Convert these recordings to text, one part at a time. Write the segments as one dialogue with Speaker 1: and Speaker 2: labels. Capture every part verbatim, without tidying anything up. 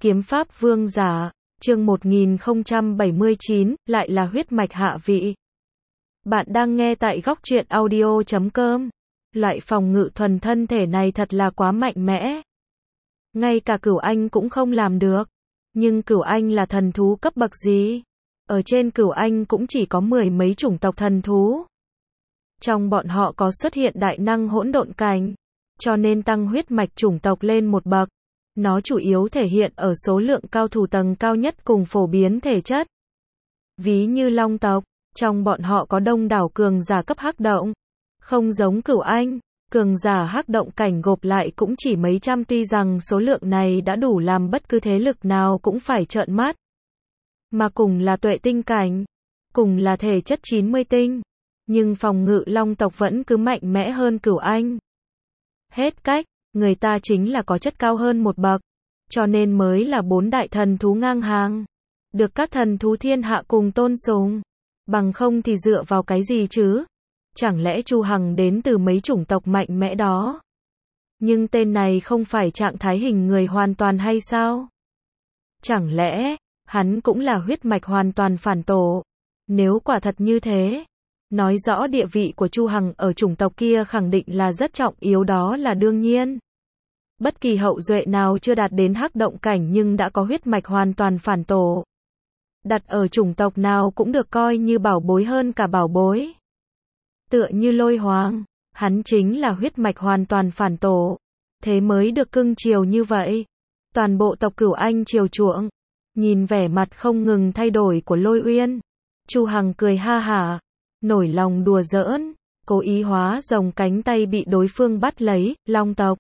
Speaker 1: Kiếm pháp vương giả, chương một nghìn không trăm bảy mươi chín, lại là huyết mạch hạ vị. Bạn đang nghe tại góc truyện audio chấm com. Loại phòng ngự thuần thân thể này thật là quá mạnh mẽ. Ngay cả Cửu Anh cũng không làm được. Nhưng Cửu Anh là thần thú cấp bậc gì? Ở trên Cửu Anh cũng chỉ có mười mấy chủng tộc thần thú. Trong bọn họ có xuất hiện đại năng hỗn độn cảnh, cho nên tăng huyết mạch chủng tộc lên một bậc. Nó chủ yếu thể hiện ở số lượng cao thủ tầng cao nhất cùng phổ biến thể chất. Ví như Long tộc, trong bọn họ có đông đảo cường giả cấp hắc động. Không giống Cửu Anh, cường giả hắc động cảnh gộp lại cũng chỉ mấy trăm, tuy rằng số lượng này đã đủ làm bất cứ thế lực nào cũng phải trợn mắt. Mà cùng là tuệ tinh cảnh, cùng là thể chất chín mươi tinh, nhưng phòng ngự Long tộc vẫn cứ mạnh mẽ hơn Cửu Anh. Hết cách, người ta chính là có chất cao hơn một bậc, cho nên mới là bốn đại thần thú ngang hàng, được các thần thú thiên hạ cùng tôn sùng. Bằng không thì dựa vào cái gì chứ? Chẳng lẽ Chu Hằng đến từ mấy chủng tộc mạnh mẽ đó? Nhưng tên này không phải trạng thái hình người hoàn toàn hay sao? Chẳng lẽ hắn cũng là huyết mạch hoàn toàn phản tổ? Nếu quả thật như thế, nói rõ địa vị của Chu Hằng ở chủng tộc kia khẳng định là rất trọng yếu, đó là đương nhiên. Bất kỳ hậu duệ nào chưa đạt đến hắc động cảnh nhưng đã có huyết mạch hoàn toàn phản tổ, đặt ở chủng tộc nào cũng được coi như bảo bối hơn cả bảo bối. Tựa như Lôi Hoàng, hắn chính là huyết mạch hoàn toàn phản tổ, thế mới được cưng chiều như vậy. Toàn bộ tộc Cửu Anh chiều chuộng. Nhìn vẻ mặt không ngừng thay đổi của Lôi Uyên, Chu Hằng cười ha hả, nổi lòng đùa giỡn, cố ý hóa rồng cánh tay bị đối phương bắt lấy. Long tộc.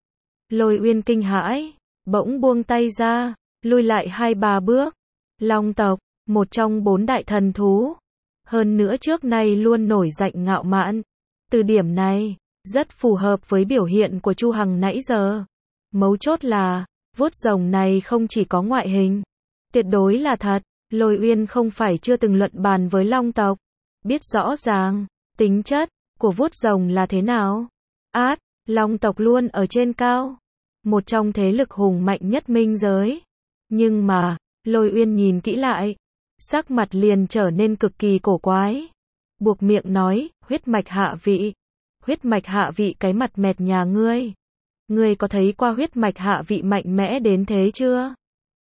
Speaker 1: Lôi Uyên kinh hãi, bỗng buông tay ra, lui lại hai ba bước. Long tộc, một trong bốn đại thần thú, hơn nữa trước nay luôn nổi danh ngạo mạn. Từ điểm này, rất phù hợp với biểu hiện của Chu Hằng nãy giờ. Mấu chốt là, vuốt rồng này không chỉ có ngoại hình, tuyệt đối là thật. Lôi Uyên không phải chưa từng luận bàn với Long tộc, biết rõ ràng tính chất của vuốt rồng là thế nào. Át, Long tộc luôn ở trên cao, một trong thế lực hùng mạnh nhất minh giới. Nhưng mà, Lôi Uyên nhìn kỹ lại, sắc mặt liền trở nên cực kỳ cổ quái. Buộc miệng nói, huyết mạch hạ vị. Huyết mạch hạ vị cái mặt mẹt nhà ngươi. Ngươi có thấy qua huyết mạch hạ vị mạnh mẽ đến thế chưa?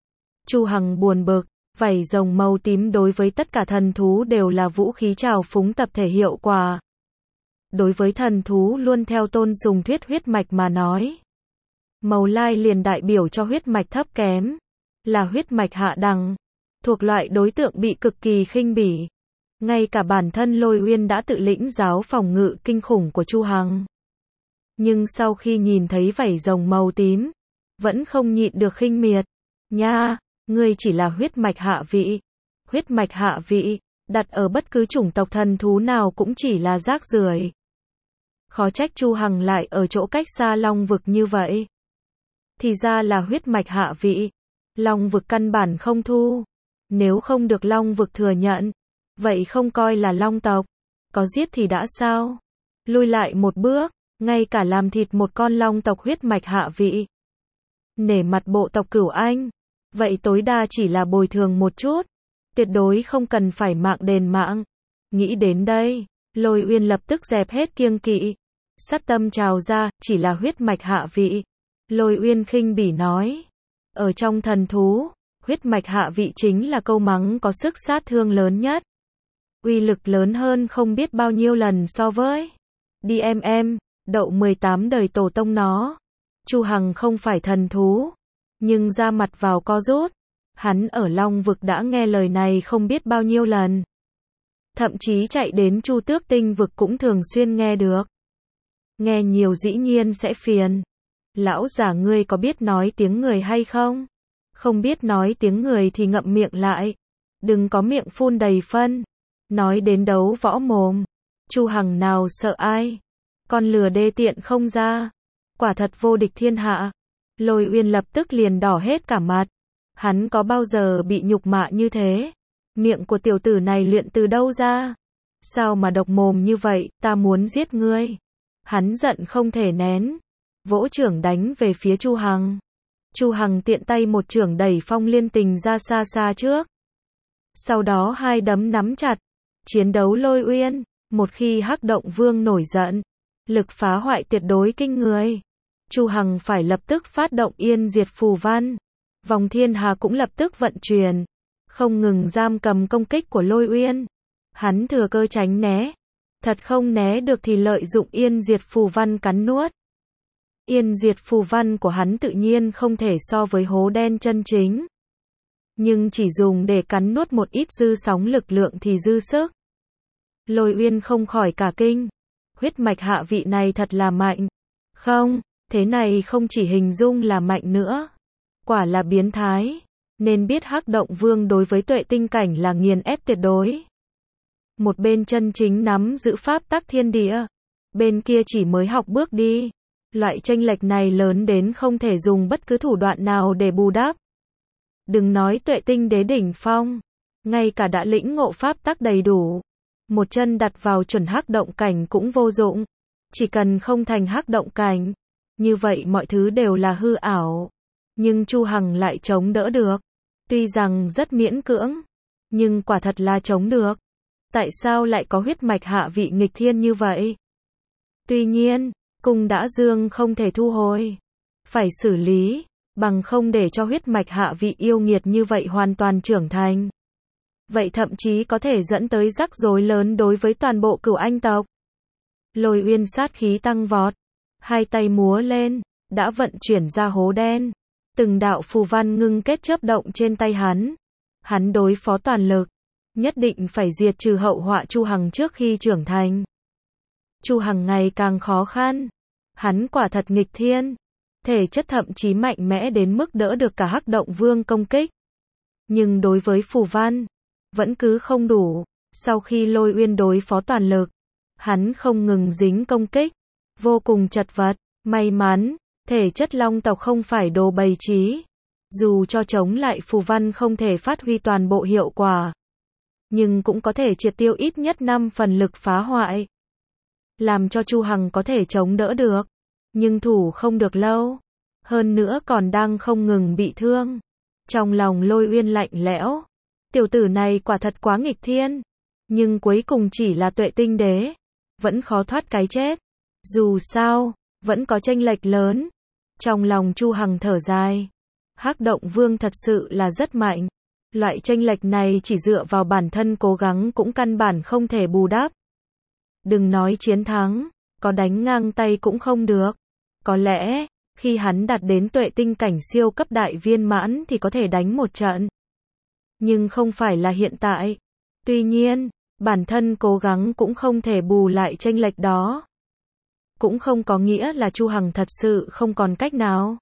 Speaker 1: Chu Hằng buồn bực, vảy rồng màu tím đối với tất cả thần thú đều là vũ khí trào phúng tập thể hiệu quả. Đối với thần thú luôn theo tôn sùng thuyết huyết mạch mà nói, màu lai liền đại biểu cho huyết mạch thấp kém, là huyết mạch hạ đẳng, thuộc loại đối tượng bị cực kỳ khinh bỉ. Ngay cả bản thân Lôi Uyên đã tự lĩnh giáo phòng ngự kinh khủng của Chu Hằng. Nhưng sau khi nhìn thấy vảy rồng màu tím, vẫn không nhịn được khinh miệt. Nha, ngươi chỉ là huyết mạch hạ vị. Huyết mạch hạ vị, đặt ở bất cứ chủng tộc thần thú nào cũng chỉ là rác rưởi. Khó trách Chu Hằng lại ở chỗ cách xa Long vực như vậy. Thì ra là huyết mạch hạ vị. Long vực căn bản không thu. Nếu không được Long vực thừa nhận, vậy không coi là Long tộc. Có giết thì đã sao? Lui lại một bước, ngay cả làm thịt một con Long tộc huyết mạch hạ vị. Nể mặt bộ tộc Cửu Anh, vậy tối đa chỉ là bồi thường một chút, tuyệt đối không cần phải mạng đền mạng. Nghĩ đến đây, Lôi Uyên lập tức dẹp hết kiêng kỵ, sát tâm trào ra, chỉ là huyết mạch hạ vị. Lôi Uyên khinh bỉ nói, ở trong thần thú, huyết mạch hạ vị chính là câu mắng có sức sát thương lớn nhất. Uy lực lớn hơn không biết bao nhiêu lần so với đê em em, đậu mười tám đời tổ tông nó. Chu Hằng không phải thần thú, nhưng ra mặt vào co rút. Hắn ở Long vực đã nghe lời này không biết bao nhiêu lần. Thậm chí chạy đến Chu Tước Tinh vực cũng thường xuyên nghe được. Nghe nhiều dĩ nhiên sẽ phiền. Lão già ngươi có biết nói tiếng người hay không? Không biết nói tiếng người thì ngậm miệng lại. Đừng có miệng phun đầy phân. Nói đến đấu võ mồm, Chu Hằng nào sợ ai? Con lừa đê tiện không ra. Quả thật vô địch thiên hạ. Lôi Uyên lập tức liền đỏ hết cả mặt. Hắn có bao giờ bị nhục mạ như thế? Miệng của tiểu tử này luyện từ đâu ra? Sao mà độc mồm như vậy, ta muốn giết ngươi. Hắn giận không thể nén, vỗ chưởng đánh về phía Chu Hằng. Chu Hằng tiện tay một chưởng đẩy Phong Liên Tình ra xa xa trước. Sau đó hai đấm nắm chặt. Chiến đấu lôi uyên. Một khi Hắc Động Vương nổi giận, lực phá hoại tuyệt đối kinh người. Chu Hằng phải lập tức phát động Yên Diệt Phù Văn. Vòng Thiên Hà cũng lập tức vận chuyển, không ngừng giam cầm công kích của lôi uyên. Hắn thừa cơ tránh né. Thật không né được thì lợi dụng Yên Diệt Phù Văn cắn nuốt. Yên Diệt Phù Văn của hắn tự nhiên không thể so với hố đen chân chính. Nhưng chỉ dùng để cắn nuốt một ít dư sóng lực lượng thì dư sức. Lôi uyên không khỏi cả kinh. Huyết mạch hạ vị này thật là mạnh. Không, thế này không chỉ hình dung là mạnh nữa. Quả là biến thái. Nên biết Hắc Động Vương đối với tuệ tinh cảnh là nghiền ép tuyệt đối. Một bên chân chính nắm giữ pháp tắc thiên địa. Bên kia chỉ mới học bước đi. Loại chênh lệch này lớn đến không thể dùng bất cứ thủ đoạn nào để bù đắp. Đừng nói tuệ tinh đế đỉnh phong. Ngay cả đã lĩnh ngộ pháp tắc đầy đủ. Một chân đặt vào chuẩn hắc động cảnh cũng vô dụng. Chỉ cần không thành hắc động cảnh. Như vậy mọi thứ đều là hư ảo. Nhưng Chu Hằng lại chống đỡ được. Tuy rằng rất miễn cưỡng. Nhưng quả thật là chống được. Tại sao lại có huyết mạch hạ vị nghịch thiên như vậy? Tuy nhiên, cung đã dương không thể thu hồi. Phải xử lý. Bằng không để cho huyết mạch hạ vị yêu nghiệt như vậy hoàn toàn trưởng thành. Vậy thậm chí có thể dẫn tới rắc rối lớn đối với toàn bộ Cửu Anh tộc. Lôi uyên sát khí tăng vọt. Hai tay múa lên, đã vận chuyển ra hố đen. Từng đạo phù văn ngưng kết chớp động trên tay hắn. Hắn đối phó toàn lực. Nhất định phải diệt trừ hậu họa Chu Hằng trước khi trưởng thành. Chu Hằng ngày càng khó khăn. Hắn quả thật nghịch thiên. Thể chất thậm chí mạnh mẽ đến mức đỡ được cả Hắc Động Vương công kích. Nhưng đối với phù văn, vẫn cứ không đủ. Sau khi Lôi Uyên đối phó toàn lực, hắn không ngừng dính công kích. Vô cùng chật vật. May mắn, thể chất long tộc không phải đồ bày trí. Dù cho chống lại phù văn không thể phát huy toàn bộ hiệu quả, nhưng cũng có thể triệt tiêu ít nhất năm phần lực phá hoại. Làm cho Chu Hằng có thể chống đỡ được. Nhưng thủ không được lâu. Hơn nữa còn đang không ngừng bị thương. Trong lòng Lôi Uyên lạnh lẽo. Tiểu tử này quả thật quá nghịch thiên. Nhưng cuối cùng chỉ là tuệ tinh đế. Vẫn khó thoát cái chết. Dù sao, vẫn có chênh lệch lớn. Trong lòng Chu Hằng thở dài. Hắc Động Vương thật sự là rất mạnh. Loại chênh lệch này chỉ dựa vào bản thân cố gắng cũng căn bản không thể bù đắp. Đừng nói chiến thắng, có đánh ngang tay cũng không được. Có lẽ, khi hắn đạt đến tuệ tinh cảnh siêu cấp đại viên mãn thì có thể đánh một trận. Nhưng không phải là hiện tại. Tuy nhiên, bản thân cố gắng cũng không thể bù lại chênh lệch đó. Cũng không có nghĩa là Chu Hằng thật sự không còn cách nào.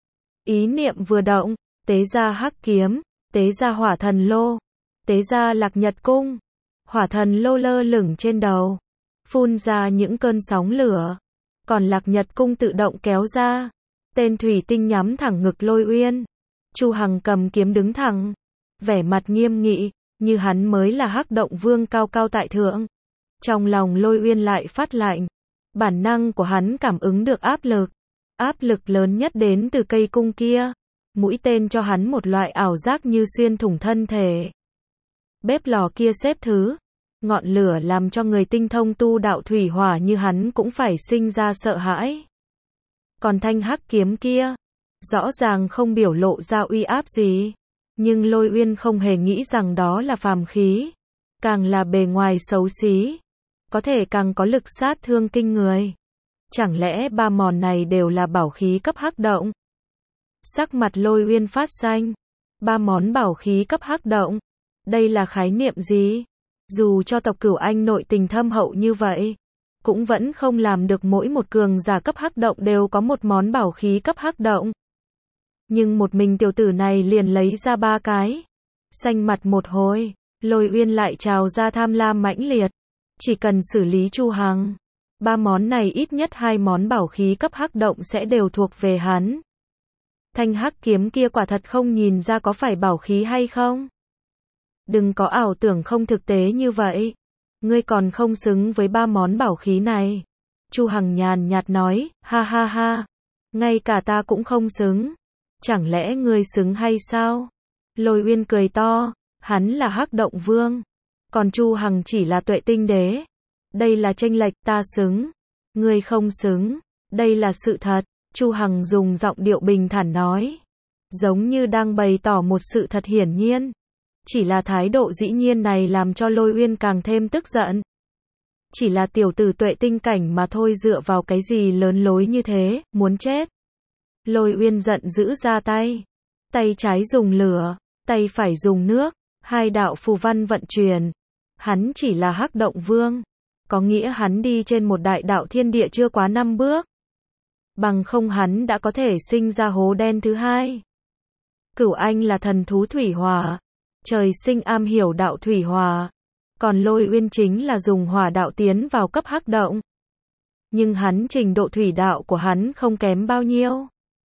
Speaker 1: Ý niệm vừa động, tế ra hắc kiếm, tế ra hỏa thần lô, tế ra lạc nhật cung. Hỏa thần lô lơ lửng trên đầu, phun ra những cơn sóng lửa. Còn lạc nhật cung tự động kéo ra. Tên thủy tinh nhắm thẳng ngực Lôi Uyên. Chu Hằng cầm kiếm đứng thẳng. Vẻ mặt nghiêm nghị, như hắn mới là Hắc Động Vương cao cao tại thượng. Trong lòng Lôi Uyên lại phát lạnh. Bản năng của hắn cảm ứng được áp lực. Áp lực lớn nhất đến từ cây cung kia. Mũi tên cho hắn một loại ảo giác như xuyên thủng thân thể. Bếp lò kia xếp thứ. Ngọn lửa làm cho người tinh thông tu đạo thủy hỏa như hắn cũng phải sinh ra sợ hãi. Còn thanh hắc kiếm kia, rõ ràng không biểu lộ ra uy áp gì. Nhưng Lôi Uyên không hề nghĩ rằng đó là phàm khí. Càng là bề ngoài xấu xí, có thể càng có lực sát thương kinh người. Chẳng lẽ ba món này đều là bảo khí cấp hắc động? Sắc mặt Lôi Uyên phát xanh. Ba món bảo khí cấp hắc động. Đây là khái niệm gì? Dù cho tộc Cửu Anh nội tình thâm hậu như vậy, cũng vẫn không làm được mỗi một cường giả cấp hắc động đều có một món bảo khí cấp hắc động. Nhưng một mình tiểu tử này liền lấy ra ba cái. Xanh mặt một hồi, Lôi Uyên lại trào ra tham lam mãnh liệt. Chỉ cần xử lý Chu Hằng, ba món này ít nhất hai món bảo khí cấp hắc động sẽ đều thuộc về hắn. Thanh hắc kiếm kia quả thật không nhìn ra có phải bảo khí hay không? Đừng có ảo tưởng không thực tế như vậy. Ngươi còn không xứng với ba món bảo khí này. Chu Hằng nhàn nhạt nói, ha ha ha. Ngay cả ta cũng không xứng. Chẳng lẽ ngươi xứng hay sao? Lôi Uyên cười to, hắn là Hắc Động Vương, còn Chu Hằng chỉ là Tuệ Tinh Đế. Đây là chênh lệch, ta xứng, ngươi không xứng, đây là sự thật. Chu Hằng dùng giọng điệu bình thản nói, giống như đang bày tỏ một sự thật hiển nhiên. Chỉ là thái độ dĩ nhiên này làm cho Lôi Uyên càng thêm tức giận. Chỉ là tiểu tử tuệ tinh cảnh mà thôi, dựa vào cái gì lớn lối như thế, muốn chết. Lôi Uyên giận dữ ra tay. Tay trái dùng lửa, tay phải dùng nước, hai đạo phù văn vận chuyển. Hắn chỉ là Hắc Động Vương, có nghĩa hắn đi trên một đại đạo thiên địa chưa quá năm bước. Bằng không hắn đã có thể sinh ra hố đen thứ hai. Cửu Anh là thần thú thủy hỏa, trời sinh am hiểu đạo thủy hỏa. Còn Lôi Uyên chính là dùng hỏa đạo tiến vào cấp Hắc Động. Nhưng hắn trình độ thủy đạo của hắn không kém bao nhiêu.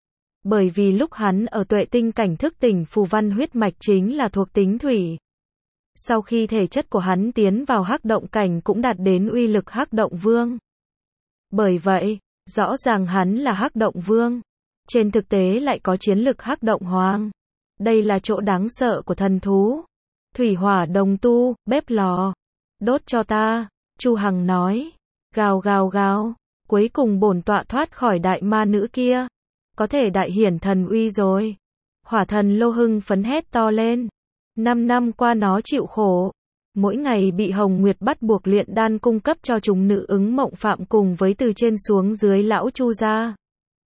Speaker 1: Bởi vì lúc hắn ở tuệ tinh cảnh thức tỉnh phù văn huyết mạch chính là thuộc tính thủy. Sau khi thể chất của hắn tiến vào Hắc Động cảnh cũng đạt đến uy lực Hắc Động Vương. Bởi vậy, rõ ràng hắn là Hắc Động Vương, trên thực tế lại có chiến lực Hắc Động Hoàng. Đây là chỗ đáng sợ của thần thú. Thủy hỏa đồng tu, bếp lò, đốt cho ta, Chu Hằng nói. Gào gào gào, cuối cùng bổn tọa thoát khỏi đại ma nữ kia, có thể đại hiển thần uy rồi. Hỏa thần Lô hưng phấn hét to lên. Năm năm qua nó chịu khổ, mỗi ngày bị Hồng Nguyệt bắt buộc luyện đan cung cấp cho chúng nữ ứng mộng phạm cùng với từ trên xuống dưới lão Chu gia,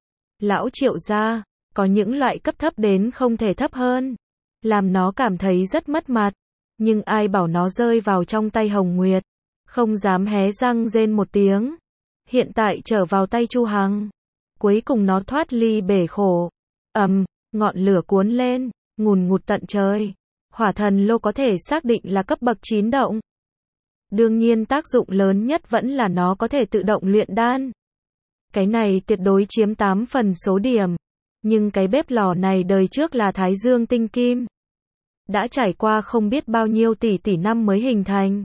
Speaker 1: lão Triệu gia, có những loại cấp thấp đến không thể thấp hơn, làm nó cảm thấy rất mất mặt. Nhưng ai bảo nó rơi vào trong tay Hồng Nguyệt, không dám hé răng rên một tiếng. Hiện tại trở vào tay Chu Hằng, cuối cùng nó thoát ly bể khổ. Ầm, ngọn lửa cuốn lên, ngùn ngụt tận trời. Hỏa thần Lô có thể xác định là cấp bậc chín động. Đương nhiên tác dụng lớn nhất vẫn là nó có thể tự động luyện đan. Cái này tuyệt đối chiếm tám phần số điểm. Nhưng cái bếp lò này đời trước là Thái Dương tinh kim, đã trải qua không biết bao nhiêu tỷ tỷ năm mới hình thành.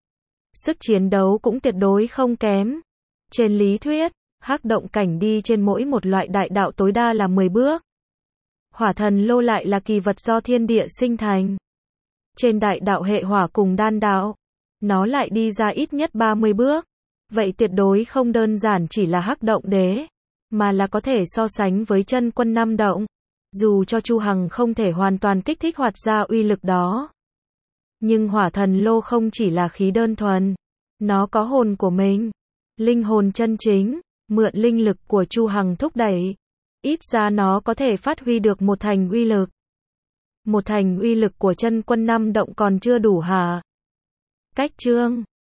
Speaker 1: Sức chiến đấu cũng tuyệt đối không kém. Trên lý thuyết, Hắc Động cảnh đi trên mỗi một loại đại đạo tối đa là mười bước. Hỏa thần Lô lại là kỳ vật do thiên địa sinh thành. Trên đại đạo hệ hỏa cùng đan đạo, nó lại đi ra ít nhất ba mươi bước. Vậy tuyệt đối không đơn giản chỉ là Hắc Động đế, mà là có thể so sánh với chân quân năm động. Dù cho Chu Hằng không thể hoàn toàn kích thích hoạt ra uy lực đó, nhưng hỏa thần Lô không chỉ là khí đơn thuần, nó có hồn của mình, linh hồn chân chính, mượn linh lực của Chu Hằng thúc đẩy, ít ra nó có thể phát huy được một thành uy lực. Một thành uy lực của chân quân năm động còn chưa đủ hả? Cách chương